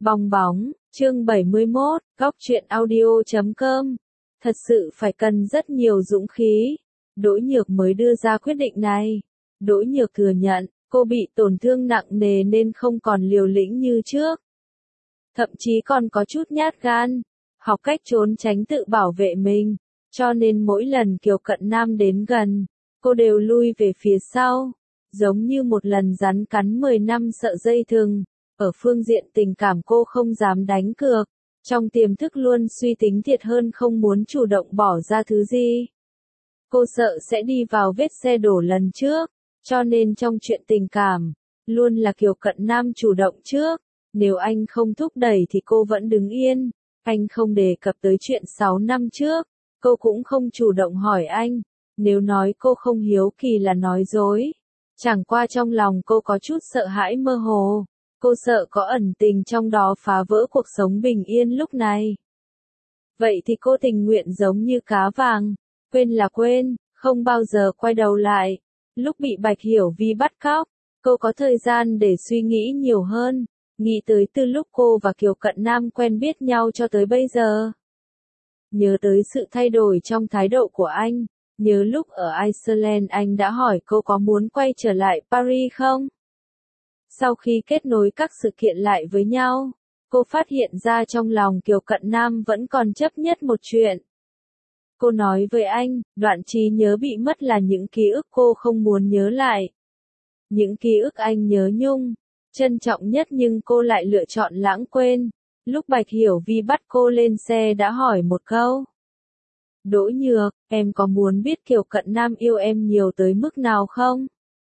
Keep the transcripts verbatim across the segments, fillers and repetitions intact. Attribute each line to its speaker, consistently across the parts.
Speaker 1: Bong bóng, chương bảy mươi mốt, góc truyện audio chấm com. Thật sự phải cần rất nhiều dũng khí. Đỗ Nhược mới đưa ra quyết định này. Đỗ Nhược thừa nhận, cô bị tổn thương nặng nề nên không còn liều lĩnh như trước. Thậm chí còn có chút nhát gan, học cách trốn tránh tự bảo vệ mình. Cho nên mỗi lần Kiều Cận Nam đến gần, cô đều lui về phía sau. Giống như một lần rắn cắn mười năm sợ dây thừng. Ở phương diện tình cảm cô không dám đánh cược, trong tiềm thức luôn suy tính thiệt hơn không muốn chủ động bỏ ra thứ gì. Cô sợ sẽ đi vào vết xe đổ lần trước, cho nên trong chuyện tình cảm, luôn là Kiều Cận Nam chủ động trước. Nếu anh không thúc đẩy thì cô vẫn đứng yên, anh không đề cập tới chuyện sáu năm trước, cô cũng không chủ động hỏi anh. Nếu nói cô không hiếu kỳ là nói dối, chẳng qua trong lòng cô có chút sợ hãi mơ hồ. Cô sợ có ẩn tình trong đó phá vỡ cuộc sống bình yên lúc này. Vậy thì cô tình nguyện giống như cá vàng, quên là quên, không bao giờ quay đầu lại. Lúc bị Bạch Hiểu Vi bắt cóc, cô có thời gian để suy nghĩ nhiều hơn, nghĩ tới từ lúc cô và Kiều Cận Nam quen biết nhau cho tới bây giờ. Nhớ tới sự thay đổi trong thái độ của anh, nhớ lúc ở Iceland anh đã hỏi cô có muốn quay trở lại Paris không? Sau khi kết nối các sự kiện lại với nhau, cô phát hiện ra trong lòng Kiều Cận Nam vẫn còn chấp nhất một chuyện. Cô nói với anh, đoạn trí nhớ bị mất là những ký ức cô không muốn nhớ lại. Những ký ức anh nhớ nhung, trân trọng nhất nhưng cô lại lựa chọn lãng quên. Lúc Bạch Hiểu Vi bắt cô lên xe đã hỏi một câu. Đỗ Nhược, em có muốn biết Kiều Cận Nam yêu em nhiều tới mức nào không?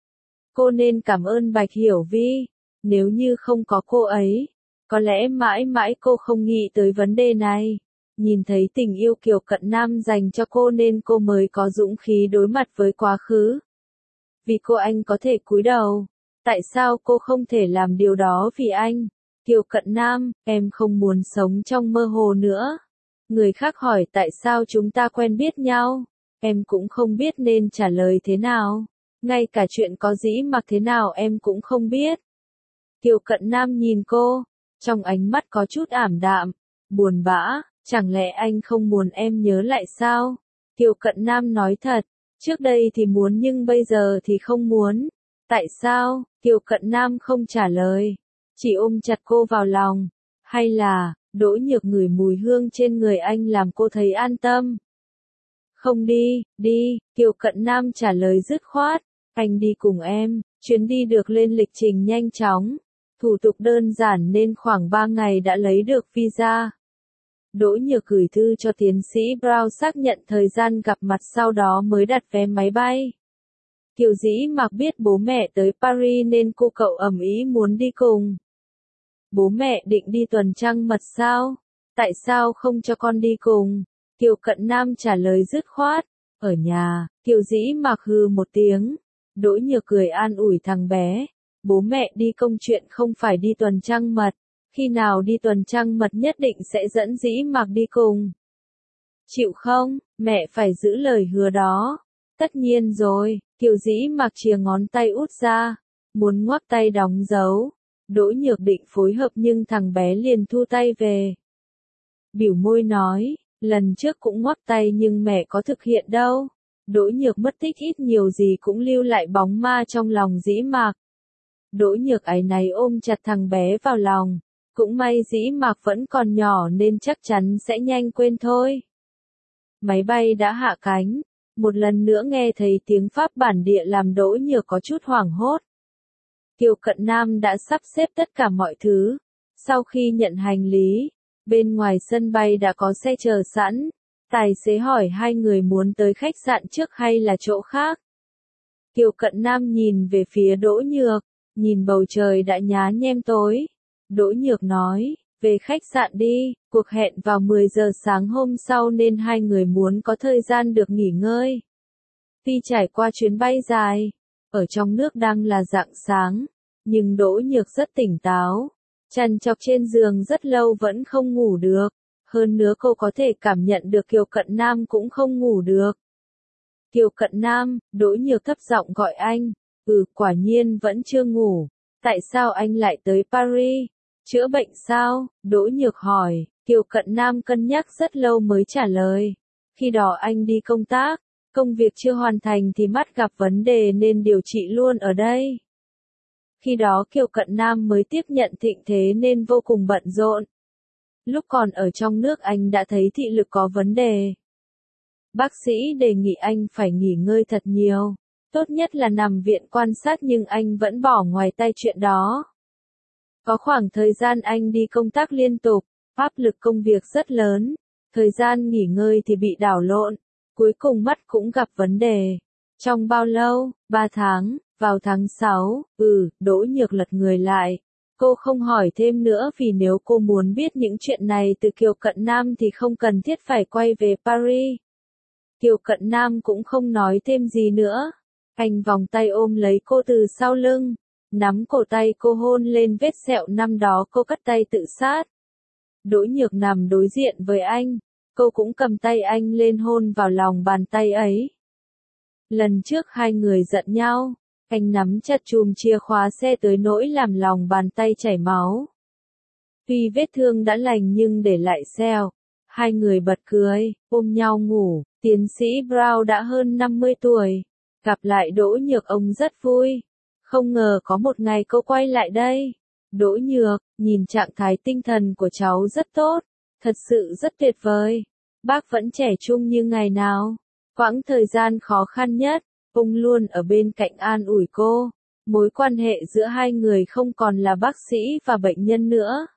Speaker 1: Cô nên cảm ơn Bạch Hiểu Vi, nếu như không có cô ấy, có lẽ mãi mãi cô không nghĩ tới vấn đề này. Nhìn thấy tình yêu Kiều Cận Nam dành cho cô nên cô mới có dũng khí đối mặt với quá khứ. Vì cô anh có thể cúi đầu, tại sao cô không thể làm điều đó vì anh? Kiều Cận Nam, em không muốn sống trong mơ hồ nữa. Người khác hỏi tại sao chúng ta quen biết nhau, em cũng không biết nên trả lời thế nào. Ngay cả chuyện có dĩ mặc thế nào em cũng không biết. Kiều Cận Nam nhìn cô, trong ánh mắt có chút ảm đạm, buồn bã, chẳng lẽ anh không muốn em nhớ lại sao? Kiều Cận Nam nói thật, trước đây thì muốn nhưng bây giờ thì không muốn. Tại sao? Kiều Cận Nam không trả lời, chỉ ôm chặt cô vào lòng. Hay là, Đỗ Nhược ngửi mùi hương trên người anh làm cô thấy an tâm. Không đi, đi, Kiều Cận Nam trả lời dứt khoát. Anh đi cùng em, chuyến đi được lên lịch trình nhanh chóng. Thủ tục đơn giản nên khoảng ba ngày đã lấy được visa. Đỗ Nhược gửi thư cho tiến sĩ Brown xác nhận thời gian gặp mặt sau đó mới đặt vé máy bay. Kiều Dĩ Mặc biết bố mẹ tới Paris nên cô cậu ầm ĩ muốn đi cùng. Bố mẹ định đi tuần trăng mật sao? Tại sao không cho con đi cùng? Kiều Cận Nam trả lời dứt khoát. Ở nhà, Kiều Dĩ Mặc hừ một tiếng. Đỗ Nhược cười an ủi thằng bé. Bố mẹ đi công chuyện không phải đi tuần trăng mật. Khi nào đi tuần trăng mật nhất định sẽ dẫn Dĩ Mặc đi cùng. Chịu không? Mẹ phải giữ lời hứa đó. Tất nhiên rồi. Kiều Dĩ Mặc chìa ngón tay út ra, muốn ngoắc tay đóng dấu. Đỗ Nhược định phối hợp nhưng thằng bé liền thu tay về. Bỉu môi nói, lần trước cũng ngoắc tay nhưng mẹ có thực hiện đâu. Đỗ Nhược mất tích ít nhiều gì cũng lưu lại bóng ma trong lòng Dĩ Mặc. Đỗ Nhược áy náy ôm chặt thằng bé vào lòng, cũng may Dĩ Mặc vẫn còn nhỏ nên chắc chắn sẽ nhanh quên thôi. Máy bay đã hạ cánh, một lần nữa nghe thấy tiếng Pháp bản địa làm Đỗ Nhược có chút hoảng hốt. Kiều Cận Nam đã sắp xếp tất cả mọi thứ. Sau khi nhận hành lý, bên ngoài sân bay đã có xe chờ sẵn. Tài xế hỏi hai người muốn tới khách sạn trước hay là chỗ khác. Kiều Cận Nam nhìn về phía Đỗ Nhược, nhìn bầu trời đã nhá nhem tối. Đỗ Nhược nói, về khách sạn đi, cuộc hẹn vào mười giờ sáng hôm sau nên hai người muốn có thời gian được nghỉ ngơi. Tuy trải qua chuyến bay dài, ở trong nước đang là rạng sáng, nhưng Đỗ Nhược rất tỉnh táo, trằn trọc trên giường rất lâu vẫn không ngủ được. Hơn nữa cô có thể cảm nhận được Kiều Cận Nam cũng không ngủ được. Kiều Cận Nam, Đỗ Nhược thấp giọng gọi anh, ừ quả nhiên vẫn chưa ngủ. Tại sao anh lại tới Paris? Chữa bệnh sao? Đỗ Nhược hỏi. Kiều Cận Nam cân nhắc rất lâu mới trả lời. Khi đó anh đi công tác, công việc chưa hoàn thành thì mắt gặp vấn đề nên điều trị luôn ở đây. Khi đó Kiều Cận Nam mới tiếp nhận thịnh thế nên vô cùng bận rộn. Lúc còn ở trong nước anh đã thấy thị lực có vấn đề. Bác sĩ đề nghị anh phải nghỉ ngơi thật nhiều, tốt nhất là nằm viện quan sát nhưng anh vẫn bỏ ngoài tay chuyện đó. Có khoảng thời gian anh đi công tác liên tục, áp lực công việc rất lớn, thời gian nghỉ ngơi thì bị đảo lộn, cuối cùng mắt cũng gặp vấn đề. Trong bao lâu? Ba tháng, vào tháng sáu, ừ, Đỗ Nhược lật người lại. Cô không hỏi thêm nữa vì nếu cô muốn biết những chuyện này từ Kiều Cận Nam thì không cần thiết phải quay về Paris. Kiều Cận Nam cũng không nói thêm gì nữa. Anh vòng tay ôm lấy cô từ sau lưng, nắm cổ tay cô hôn lên vết sẹo năm đó cô cắt tay tự sát. Đỗ Nhược nằm đối diện với anh, cô cũng cầm tay anh lên hôn vào lòng bàn tay ấy. Lần trước hai người giận nhau, anh nắm chặt chùm chìa khóa xe tới nỗi làm lòng bàn tay chảy máu. Tuy vết thương đã lành nhưng để lại sẹo. Hai người bật cười, ôm nhau ngủ. Tiến sĩ Brown đã hơn năm mươi tuổi. Gặp lại Đỗ Nhược ông rất vui. Không ngờ có một ngày cô quay lại đây. Đỗ Nhược, nhìn trạng thái tinh thần của cháu rất tốt. Thật sự rất tuyệt vời. Bác vẫn trẻ trung như ngày nào. Quãng thời gian khó khăn nhất, ông luôn ở bên cạnh an ủi cô. Mối quan hệ giữa hai người không còn là bác sĩ và bệnh nhân nữa.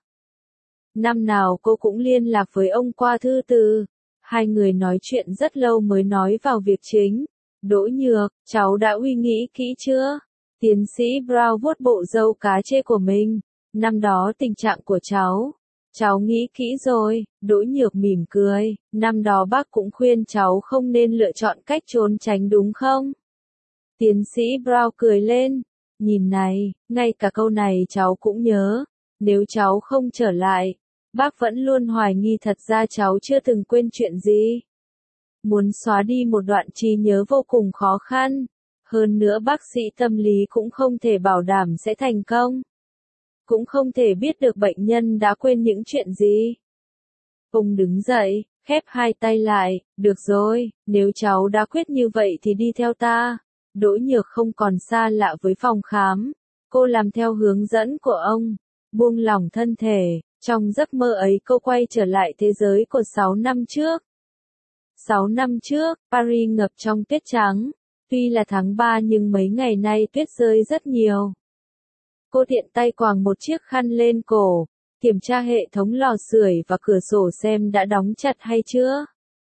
Speaker 1: Năm nào cô cũng liên lạc với ông qua thư từ. Hai người nói chuyện rất lâu mới nói vào việc chính. Đỗ Nhược, cháu đã suy nghĩ kỹ chưa? Tiến sĩ Brown vuốt bộ râu cá chê của mình. Năm đó tình trạng của cháu. Cháu nghĩ kỹ rồi, Đỗ Nhược mỉm cười. Năm đó bác cũng khuyên cháu không nên lựa chọn cách trốn tránh đúng không? Tiến sĩ Brown cười lên. Nhìn này, ngay cả câu này cháu cũng nhớ. Nếu cháu không trở lại, bác vẫn luôn hoài nghi thật ra cháu chưa từng quên chuyện gì. Muốn xóa đi một đoạn trí nhớ vô cùng khó khăn. Hơn nữa bác sĩ tâm lý cũng không thể bảo đảm sẽ thành công. Cũng không thể biết được bệnh nhân đã quên những chuyện gì. Ông đứng dậy, khép hai tay lại, được rồi, nếu cháu đã quyết như vậy thì đi theo ta. Đỗ Nhược không còn xa lạ với phòng khám. Cô làm theo hướng dẫn của ông, buông lỏng thân thể. Trong giấc mơ ấy cô quay trở lại thế giới của sáu năm trước. sáu năm trước, Paris ngập trong tuyết trắng. Tuy là tháng ba nhưng mấy ngày nay tuyết rơi rất nhiều. Cô tiện tay quàng một chiếc khăn lên cổ, kiểm tra hệ thống lò sưởi và cửa sổ xem đã đóng chặt hay chưa.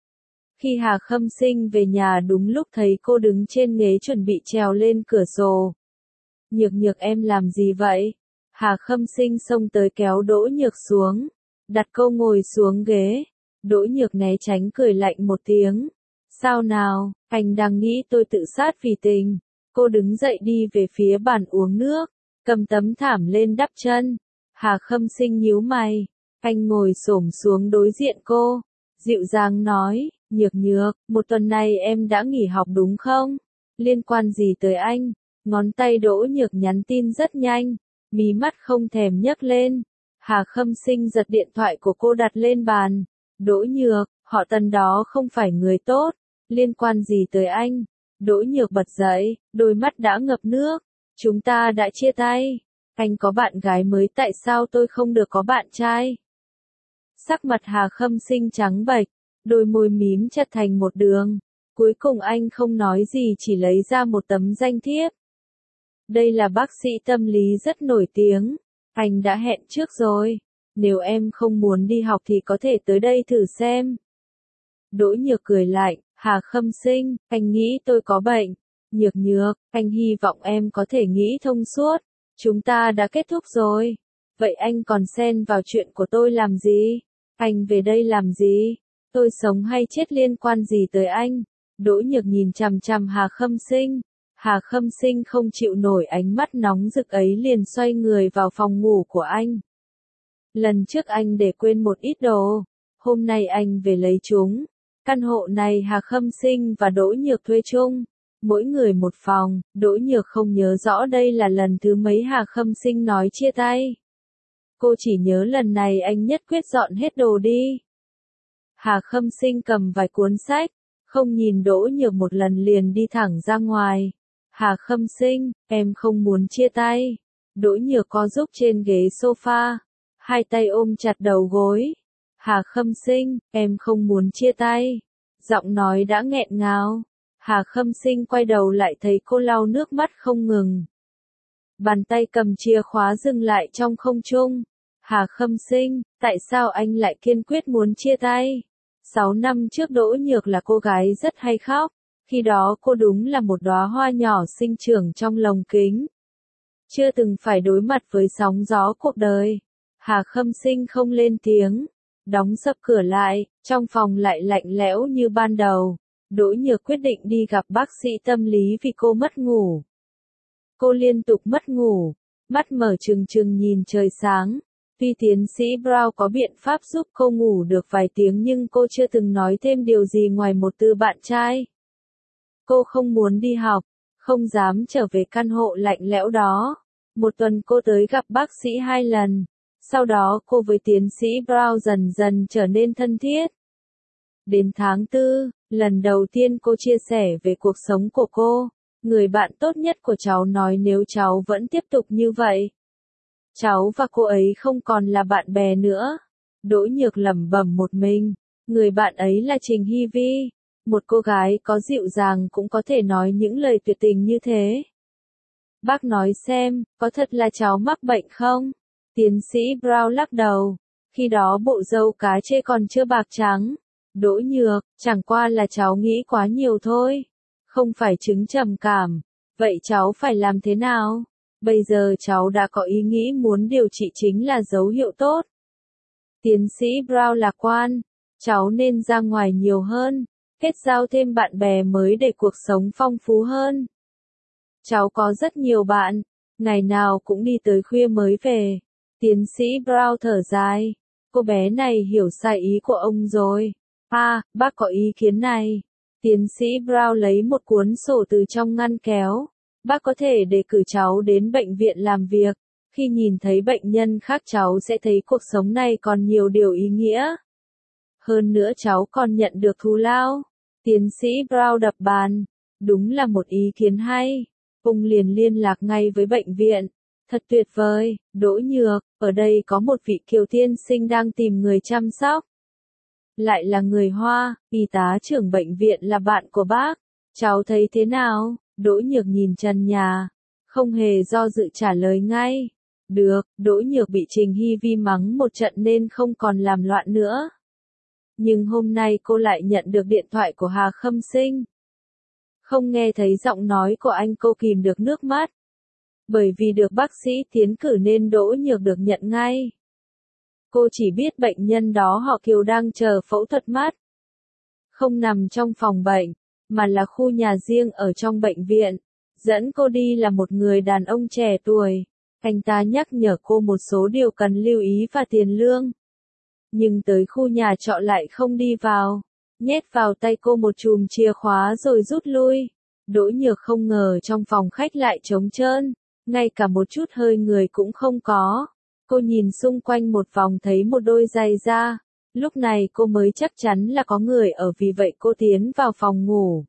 Speaker 1: Khi Hà Khâm Sinh về nhà đúng lúc thấy cô đứng trên ghế chuẩn bị trèo lên cửa sổ. Nhược Nhược em làm gì vậy? Hà Khâm Sinh xông tới kéo Đỗ Nhược xuống, đặt cô ngồi xuống ghế. Đỗ Nhược né tránh cười lạnh một tiếng. Sao nào, anh đang nghĩ tôi tự sát vì tình. Cô đứng dậy đi về phía bàn uống nước, cầm tấm thảm lên đắp chân. Hà Khâm Sinh nhíu mày, anh ngồi xổm xuống đối diện cô, dịu dàng nói, Nhược Nhược, một tuần này em đã nghỉ học đúng không? Liên quan gì tới anh? Ngón tay Đỗ Nhược nhắn tin rất nhanh, mí mắt không thèm nhấc lên. Hà Khâm Sinh giật điện thoại của cô đặt lên bàn. Đỗ Nhược, họ Tần đó không phải người tốt, liên quan gì tới anh? Đỗ Nhược bật dậy, đôi mắt đã ngập nước. Chúng ta đã chia tay. Anh có bạn gái mới, tại sao tôi không được có bạn trai? Sắc mặt Hà Khâm Sinh trắng bệch, đôi môi mím chặt thành một đường. Cuối cùng anh không nói gì chỉ lấy ra một tấm danh thiếp. Đây là bác sĩ tâm lý rất nổi tiếng. Anh đã hẹn trước rồi. Nếu em không muốn đi học thì có thể tới đây thử xem. Đỗ Nhược cười lạnh, Hà Khâm Sinh, anh nghĩ tôi có bệnh. Nhược Nhược, anh hy vọng em có thể nghĩ thông suốt. Chúng ta đã kết thúc rồi. Vậy anh còn xen vào chuyện của tôi làm gì? Anh về đây làm gì? Tôi sống hay chết liên quan gì tới anh? Đỗ Nhược nhìn chằm chằm Hà Khâm Sinh. Hà Khâm Sinh không chịu nổi ánh mắt nóng rực ấy liền xoay người vào phòng ngủ của anh. Lần trước anh để quên một ít đồ. Hôm nay anh về lấy chúng. Căn hộ này Hà Khâm Sinh và Đỗ Nhược thuê chung. Mỗi người một phòng. Đỗ Nhược không nhớ rõ đây là lần thứ mấy Hà Khâm Sinh nói chia tay. Cô chỉ nhớ lần này anh nhất quyết dọn hết đồ đi. Hà Khâm Sinh cầm vài cuốn sách, không nhìn Đỗ Nhược một lần liền đi thẳng ra ngoài. Hà Khâm Sinh, em không muốn chia tay. Đỗ Nhược co giúp trên ghế sofa, hai tay ôm chặt đầu gối. Hà Khâm Sinh, em không muốn chia tay. Giọng nói đã nghẹn ngào. Hà Khâm Sinh quay đầu lại thấy cô lau nước mắt không ngừng. Bàn tay cầm chìa khóa dừng lại trong không trung. Hà Khâm Sinh, tại sao anh lại kiên quyết muốn chia tay? Sáu năm trước Đỗ Nhược là cô gái rất hay khóc. Khi đó cô đúng là một đóa hoa nhỏ sinh trưởng trong lồng kính. Chưa từng phải đối mặt với sóng gió cuộc đời. Hà Khâm Sinh không lên tiếng. Đóng sập cửa lại, trong phòng lại lạnh lẽo như ban đầu. Đỗ Nhược quyết định đi gặp bác sĩ tâm lý vì cô mất ngủ. Cô liên tục mất ngủ, mắt mở trừng trừng nhìn trời sáng. Tuy tiến sĩ Brown có biện pháp giúp cô ngủ được vài tiếng nhưng cô chưa từng nói thêm điều gì ngoài một từ bạn trai. Cô không muốn đi học, không dám trở về căn hộ lạnh lẽo đó. Một tuần cô tới gặp bác sĩ hai lần. Sau đó cô với tiến sĩ Brown dần dần trở nên thân thiết. Đến tháng tư, lần đầu tiên cô chia sẻ về cuộc sống của cô. Người bạn tốt nhất của cháu nói nếu cháu vẫn tiếp tục như vậy, cháu và cô ấy không còn là bạn bè nữa. Đỗ Nhược lẩm bẩm một mình. Người bạn ấy là Trình Hy Vi. Một cô gái có dịu dàng cũng có thể nói những lời tuyệt tình như thế. Bác nói xem, có thật là cháu mắc bệnh không? Tiến sĩ Brown lắc đầu. Khi đó bộ râu cá chê còn chưa bạc trắng. Đỗ Nhược, chẳng qua là cháu nghĩ quá nhiều thôi. Không phải chứng trầm cảm. Vậy cháu phải làm thế nào? Bây giờ cháu đã có ý nghĩ muốn điều trị chính là dấu hiệu tốt. Tiến sĩ Brown lạc quan. Cháu nên ra ngoài nhiều hơn, kết giao thêm bạn bè mới để cuộc sống phong phú hơn. Cháu có rất nhiều bạn, ngày nào cũng đi tới khuya mới về. Tiến sĩ Brown thở dài. Cô bé này hiểu sai ý của ông rồi. À, bác có ý kiến này. Tiến sĩ Brown lấy một cuốn sổ từ trong ngăn kéo. Bác có thể đề cử cháu đến bệnh viện làm việc. Khi nhìn thấy bệnh nhân khác cháu sẽ thấy cuộc sống này còn nhiều điều ý nghĩa. Hơn nữa cháu còn nhận được thù lao. Tiến sĩ Brown đập bàn. Đúng là một ý kiến hay. Ông liền liên lạc ngay với bệnh viện. Thật tuyệt vời, Đỗ Nhược, ở đây có một vị Kiều tiên sinh đang tìm người chăm sóc. Lại là người Hoa, y tá trưởng bệnh viện là bạn của bác. Cháu thấy thế nào? Đỗ Nhược nhìn trần nhà. Không hề do dự trả lời ngay. Được, Đỗ Nhược bị Trình Hy Vi mắng một trận nên không còn làm loạn nữa. Nhưng hôm nay cô lại nhận được điện thoại của Hà Khâm Sinh. Không nghe thấy giọng nói của anh cô kìm được nước mắt. Bởi vì được bác sĩ tiến cử nên Đỗ Nhược được nhận ngay. Cô chỉ biết bệnh nhân đó họ Kiều đang chờ phẫu thuật mắt. Không nằm trong phòng bệnh, mà là khu nhà riêng ở trong bệnh viện. Dẫn cô đi là một người đàn ông trẻ tuổi. Anh ta nhắc nhở cô một số điều cần lưu ý và tiền lương. Nhưng tới khu nhà trọ lại không đi vào. Nhét vào tay cô một chùm chìa khóa rồi rút lui. Đỗ Nhược không ngờ trong phòng khách lại trống trơn. Ngay cả một chút hơi người cũng không có. Cô nhìn xung quanh một vòng thấy một đôi giày da. Lúc này cô mới chắc chắn là có người ở, vì vậy cô tiến vào phòng ngủ.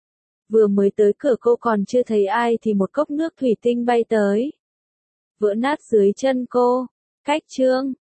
Speaker 1: Vừa mới tới cửa cô còn chưa thấy ai thì một cốc nước thủy tinh bay tới. Vỡ nát dưới chân cô. Cách chương.